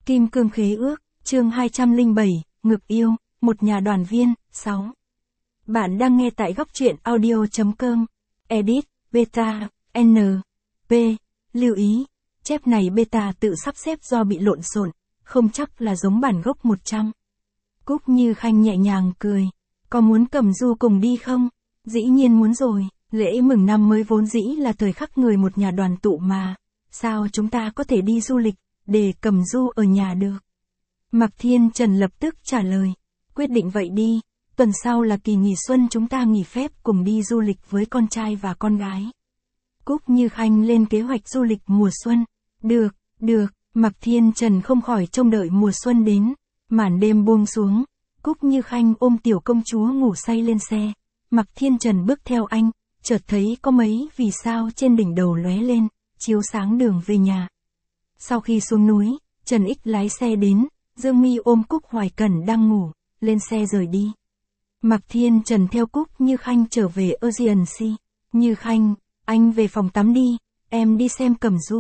Kim cương khế ước, chương 207, ngực yêu, một nhà đoàn viên, 6. Bạn đang nghe tại góc truyện audio.com. Edit, beta, N, P. Lưu ý, chép này beta tự sắp xếp do bị lộn xộn, không chắc là giống bản gốc 100. Cúc Như Khanh nhẹ nhàng cười. Có muốn Cẩm Du cùng đi không? Dĩ nhiên muốn rồi, lễ mừng năm mới vốn dĩ là thời khắc người một nhà đoàn tụ mà. Sao chúng ta có thể đi du lịch, để Cẩm Du ở nhà được? Mạc Thiên Trần lập tức trả lời. Quyết định vậy đi, tuần sau là kỳ nghỉ xuân, chúng ta nghỉ phép cùng đi du lịch với con trai và con gái. Cúc Như Khanh lên kế hoạch du lịch mùa xuân. Được, Mạc Thiên Trần không khỏi trông đợi mùa xuân đến. Màn đêm buông xuống, Cúc Như Khanh ôm tiểu công chúa ngủ say lên xe. Mạc Thiên Trần bước theo anh, chợt thấy có mấy vì sao trên đỉnh đầu lóe lên, chiếu sáng đường về nhà. Sau khi xuống núi, Trần Ích lái xe đến, Dương Mi ôm Cúc Hoài Cẩn đang ngủ, lên xe rời đi. Mạc Thiên Trần theo Cúc Như Khanh trở về Ocean Sea. Như Khanh, anh về phòng tắm đi, em đi xem Cẩm Du.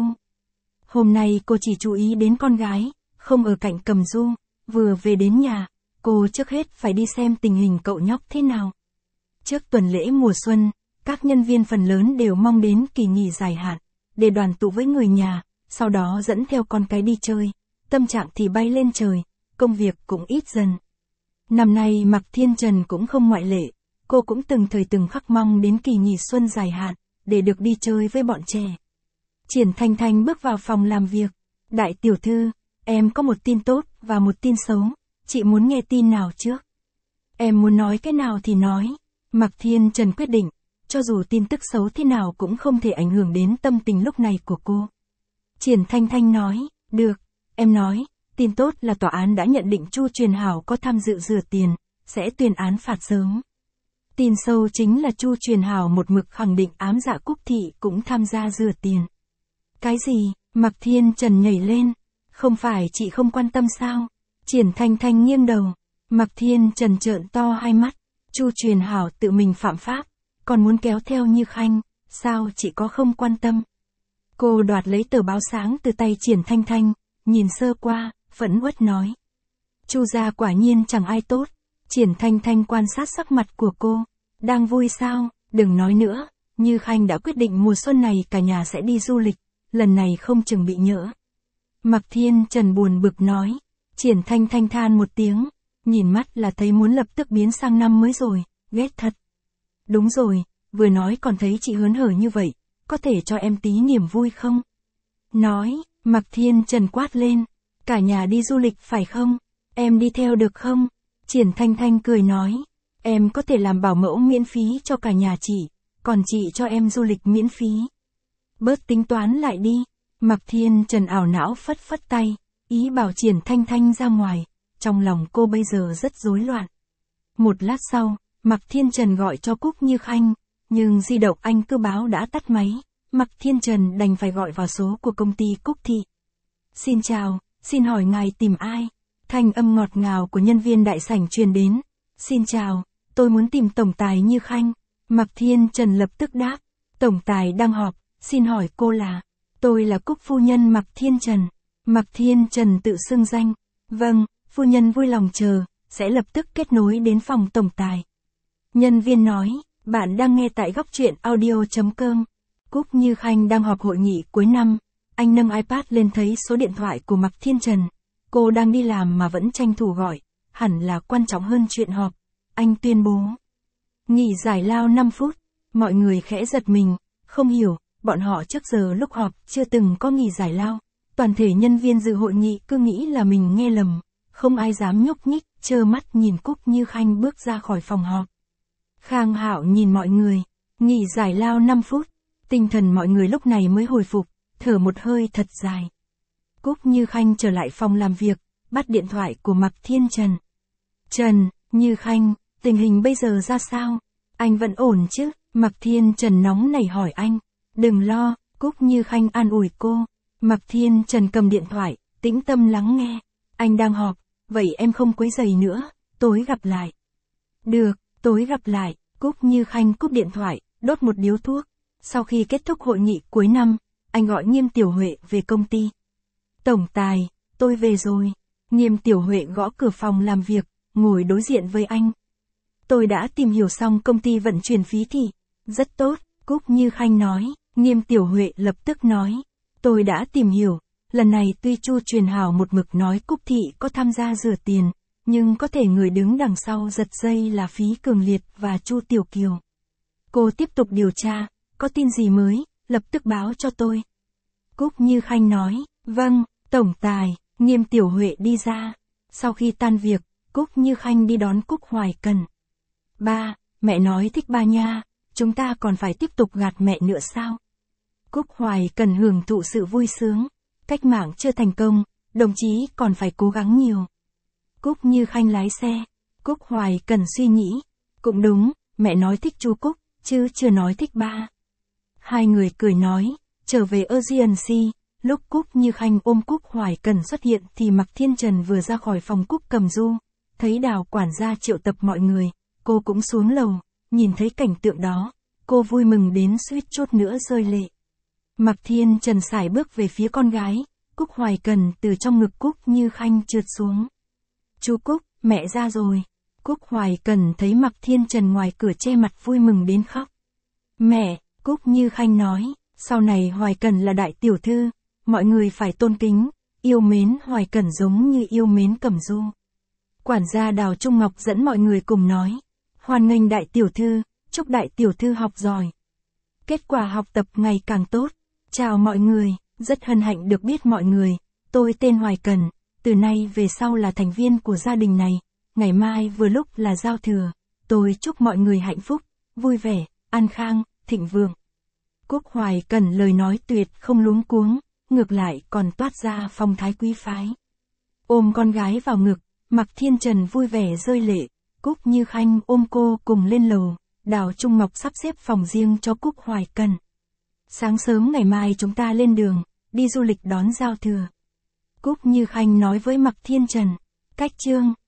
Hôm nay cô chỉ chú ý đến con gái, không ở cạnh Cẩm Du. Vừa về đến nhà, cô trước hết phải đi xem tình hình cậu nhóc thế nào. Trước tuần lễ mùa xuân, các nhân viên phần lớn đều mong đến kỳ nghỉ dài hạn, để đoàn tụ với người nhà, sau đó dẫn theo con cái đi chơi. Tâm trạng thì bay lên trời, công việc cũng ít dần. Năm nay Mạc Thiên Trần cũng không ngoại lệ, cô cũng từng khắc mong đến kỳ nghỉ xuân dài hạn, để được đi chơi với bọn trẻ. Triển Thanh Thanh bước vào phòng làm việc. Đại tiểu thư, em có một tin tốt và một tin xấu, chị muốn nghe tin nào trước? Em muốn nói cái nào thì nói. Mạc Thiên Trần quyết định, cho dù tin tức xấu thế nào cũng không thể ảnh hưởng đến tâm tình lúc này của cô. Triển Thanh Thanh nói, được, em nói, tin tốt là tòa án đã nhận định Chu Truyền Hảo có tham dự rửa tiền, sẽ tuyên án phạt sớm. Tin xấu chính là Chu Truyền Hảo một mực khẳng định ám dạ Cúc Thị cũng tham gia rửa tiền. Cái gì? Mạc Thiên Trần nhảy lên. Không phải chị không quan tâm sao? Triển Thanh Thanh nghiêng đầu. Mạc Thiên Trần trợn to hai mắt. Chu Truyền Hảo tự mình phạm pháp, còn muốn kéo theo Như Khanh, sao chị có không quan tâm? Cô đoạt lấy tờ báo sáng từ tay Triển Thanh Thanh, nhìn sơ qua, phẫn uất nói. Chu gia quả nhiên chẳng ai tốt. Triển Thanh Thanh quan sát sắc mặt của cô. Đang vui sao? Đừng nói nữa, Như Khanh đã quyết định mùa xuân này cả nhà sẽ đi du lịch, lần này không chừng bị nhỡ. Mạc Thiên Trần buồn bực nói. Triển Thanh Thanh than một tiếng, nhìn mắt là thấy muốn lập tức biến sang năm mới rồi, ghét thật. Đúng rồi, vừa nói còn thấy chị hớn hở như vậy, có thể cho em tí niềm vui không? Nói, Mạc Thiên Trần quát lên, cả nhà đi du lịch phải không? Em đi theo được không? Triển Thanh Thanh cười nói, em có thể làm bảo mẫu miễn phí cho cả nhà chị, còn chị cho em du lịch miễn phí. Bớt tính toán lại đi. Mạc Thiên Trần ảo não phất phất tay, ý bảo Triển Thanh Thanh ra ngoài, trong lòng cô bây giờ rất rối loạn. Một lát sau, Mạc Thiên Trần gọi cho Cúc Như Khanh, nhưng di động anh cứ báo đã tắt máy. Mạc Thiên Trần đành phải gọi vào số của công ty Cúc Thị. Xin chào, xin hỏi ngài tìm ai? Thanh âm ngọt ngào của nhân viên đại sảnh truyền đến. Xin chào, tôi muốn tìm tổng tài Như Khanh. Mạc Thiên Trần lập tức đáp, tổng tài đang họp, xin hỏi cô là? Tôi là Cúc phu nhân Mạc Thiên Trần. Mạc Thiên Trần tự xưng danh. Vâng, phu nhân vui lòng chờ, sẽ lập tức kết nối đến phòng tổng tài. Nhân viên nói, bạn đang nghe tại góc truyện audio.com. Cúc Như Khanh đang họp hội nghị cuối năm. Anh nâng iPad lên thấy số điện thoại của Mạc Thiên Trần. Cô đang đi làm mà vẫn tranh thủ gọi, hẳn là quan trọng hơn chuyện họp. Anh tuyên bố. Nghỉ giải lao 5 phút. Mọi người khẽ giật mình, không hiểu, bọn họ trước giờ lúc họp chưa từng có nghỉ giải lao. Toàn thể nhân viên dự hội nghị cứ nghĩ là mình nghe lầm, không ai dám nhúc nhích, trơ mắt nhìn Cúc Như Khanh bước ra khỏi phòng họp. Khang Hạo nhìn mọi người, nghỉ giải lao 5 phút, tinh thần mọi người lúc này mới hồi phục, thở một hơi thật dài. Cúc Như Khanh trở lại phòng làm việc, bắt điện thoại của Mạc Thiên Trần. Trần, Như Khanh, tình hình bây giờ ra sao? Anh vẫn ổn chứ? Mạc Thiên Trần nóng nảy hỏi anh. Đừng lo, Cúc Như Khanh an ủi cô. Mạc Thiên Trần cầm điện thoại, tĩnh tâm lắng nghe. Anh đang họp, vậy em không quấy rầy nữa, tối gặp lại. Được, tối gặp lại. Cúc Như Khanh cúp điện thoại, đốt một điếu thuốc. Sau khi kết thúc hội nghị cuối năm, anh gọi Nghiêm Tiểu Huệ về công ty. Tổng tài, tôi về rồi. Nghiêm Tiểu Huệ gõ cửa phòng làm việc, ngồi đối diện với anh. Tôi đã tìm hiểu xong công ty vận chuyển phí thị. Rất tốt, Cúc Như Khanh nói. Nghiêm Tiểu Huệ lập tức nói. Tôi đã tìm hiểu. Lần này tuy Chu Truyền Hảo một mực nói Cúc Thị có tham gia rửa tiền, nhưng có thể người đứng đằng sau giật dây là Phí Cường Liệt và Chu Tiểu Kiều. Cô tiếp tục điều tra, có tin gì mới, lập tức báo cho tôi. Cúc Như Khanh nói. Vâng, tổng tài. Nghiêm Tiểu Huệ đi ra. Sau khi tan việc, Cúc Như Khanh đi đón Cúc Hoài Cần. Ba, mẹ nói thích ba nha, chúng ta còn phải tiếp tục gạt mẹ nữa sao? Cúc Hoài Cần hưởng thụ sự vui sướng. Cách mạng chưa thành công, đồng chí còn phải cố gắng nhiều. Cúc Như Khanh lái xe. Cúc Hoài Cần suy nghĩ. Cũng đúng, mẹ nói thích chú Cúc, chứ chưa nói thích ba. Hai người cười nói, trở về Urgency. Lúc Cúc Như Khanh ôm Cúc Hoài Cần xuất hiện thì Mạc Thiên Trần vừa ra khỏi phòng Cúc Cầm Du. Thấy Đào quản gia triệu tập mọi người, cô cũng xuống lầu, nhìn thấy cảnh tượng đó. Cô vui mừng đến suýt chút nữa rơi lệ. Mạc Thiên Trần sải bước về phía con gái, Cúc Hoài Cần từ trong ngực Cúc Như Khanh trượt xuống. Chú Cúc, mẹ ra rồi. Cúc Hoài Cần thấy Mạc Thiên Trần ngoài cửa che mặt vui mừng đến khóc. Mẹ, Cúc Như Khanh nói, sau này Hoài Cần là đại tiểu thư, mọi người phải tôn kính, yêu mến Hoài Cần giống như yêu mến Cẩm Du. Quản gia Đào Trung Ngọc dẫn mọi người cùng nói, hoan nghênh đại tiểu thư, chúc đại tiểu thư học giỏi. Kết quả học tập ngày càng tốt. Chào mọi người, rất hân hạnh được biết mọi người, tôi tên Hoài Cần, từ nay về sau là thành viên của gia đình này, ngày mai vừa lúc là giao thừa, tôi chúc mọi người hạnh phúc, vui vẻ, an khang, thịnh vượng. Cúc Hoài Cần lời nói tuyệt không luống cuống, ngược lại còn toát ra phong thái quý phái. Ôm con gái vào ngực, Mạc Thiên Trần vui vẻ rơi lệ, Cúc Như Khanh ôm cô cùng lên lầu, Đào Trung Ngọc sắp xếp phòng riêng cho Cúc Hoài Cần. Sáng sớm ngày mai chúng ta lên đường, đi du lịch đón giao thừa. Cúc Như Khanh nói với Mạc Thiên Trần. Cách chương